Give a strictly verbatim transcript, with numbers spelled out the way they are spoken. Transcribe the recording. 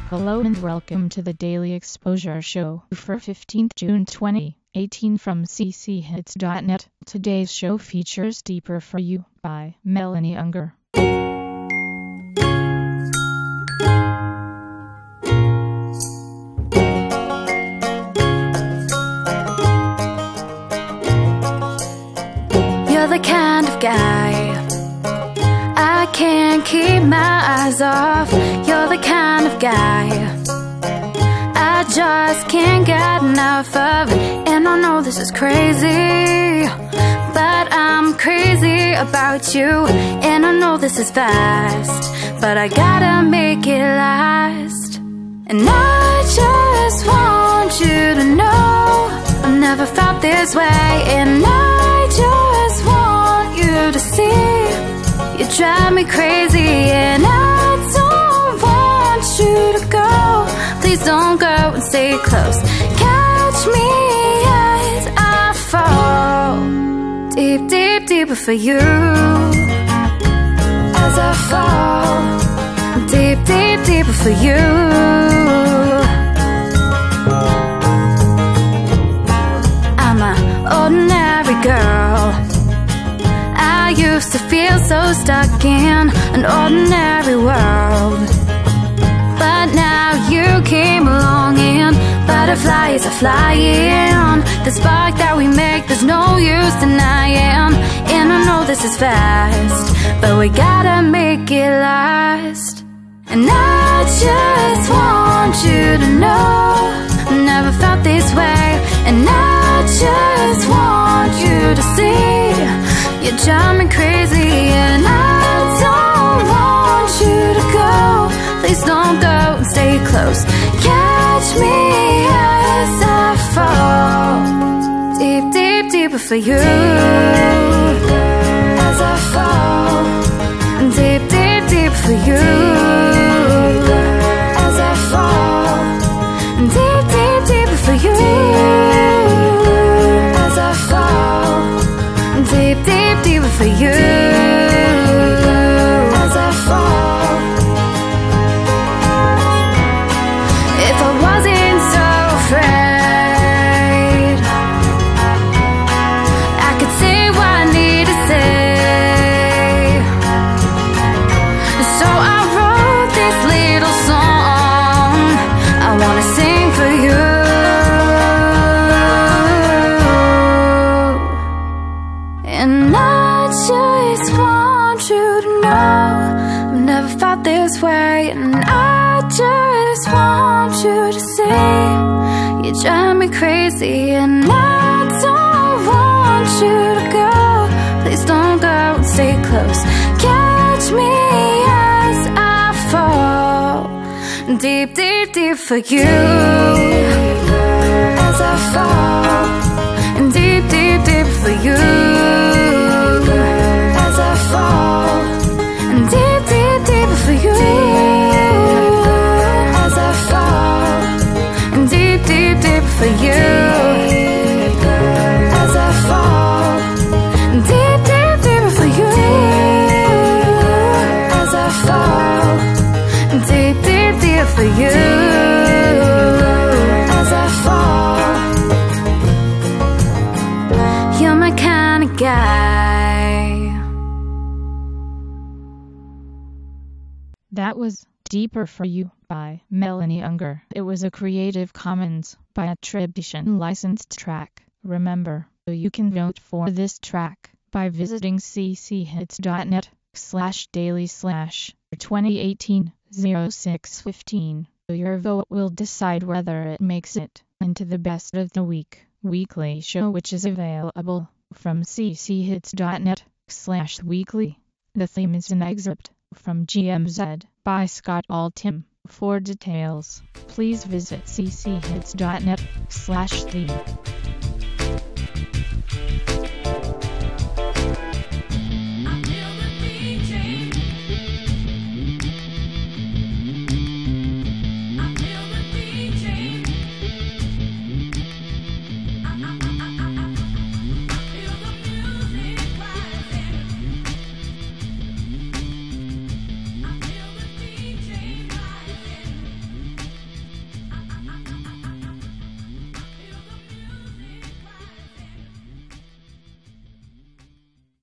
Hello and welcome to the Daily Exposure Show for fifteenth June twenty eighteen from c c hits dot net. Today's show features Deeper for You by Melanie Unger. You're the kind of guy I can't keep my eyes off. You're the kind of guy I just can't get enough of. And I know this is crazy, but I'm crazy about you. And I know this is fast, but I gotta make it last. And I just want you to know I've never felt this way. And I just want you to see you drive me crazy. And I don't want you to go. Please don't go and stay close. Catch me as I fall deep, deep, deeper for you. As I fall deep, deep, deeper for you. I'm an ordinary girl. I used to feel so stuck in an ordinary world, but now you came along and butterflies are flying. The spark that we make, there's no use denying. And I know this is fast, but we gotta make it last. And I just want you to know I've never felt this way. And I just want you to see you drive me crazy. And I don't want you to go. Please don't go and stay close. Catch me as I fall deep, deep, deeper for you. As I fall deep, deep, deep for you. As I fall deep, deep, deeper for you. As I fall deep, deep, deeper for you. As I fall. If I wasn't so afraid, I could say what I need to say. So I wrote this little song I wanna sing for you. And I just want you to know I've never felt this way. And I just want you to see you drive me crazy. And I don't want you to go. Please don't go and stay close. Catch me as I fall deep, deep, deep for you. As I fall deep, deep, deep for you. As I fall deep, deep, deep for you. As I fall deep, deep, deep for you. As I fall deep, deep, deep for you. As I fall deep, deep, deep for you. As I fall. You're my kind of guy. That was Deeper for You by Melanie Unger. It was a Creative Commons by attribution licensed track. Remember, you can vote for this track by visiting c c hits dot net slash daily slash twenty eighteen oh six fifteen. Your vote will decide whether it makes it into the Best of the Week weekly show, which is available from c c hits dot net slash weekly. The theme is an excerpt from G M Z by Scott Altham. For details, please visit c c hits dot net slash theme.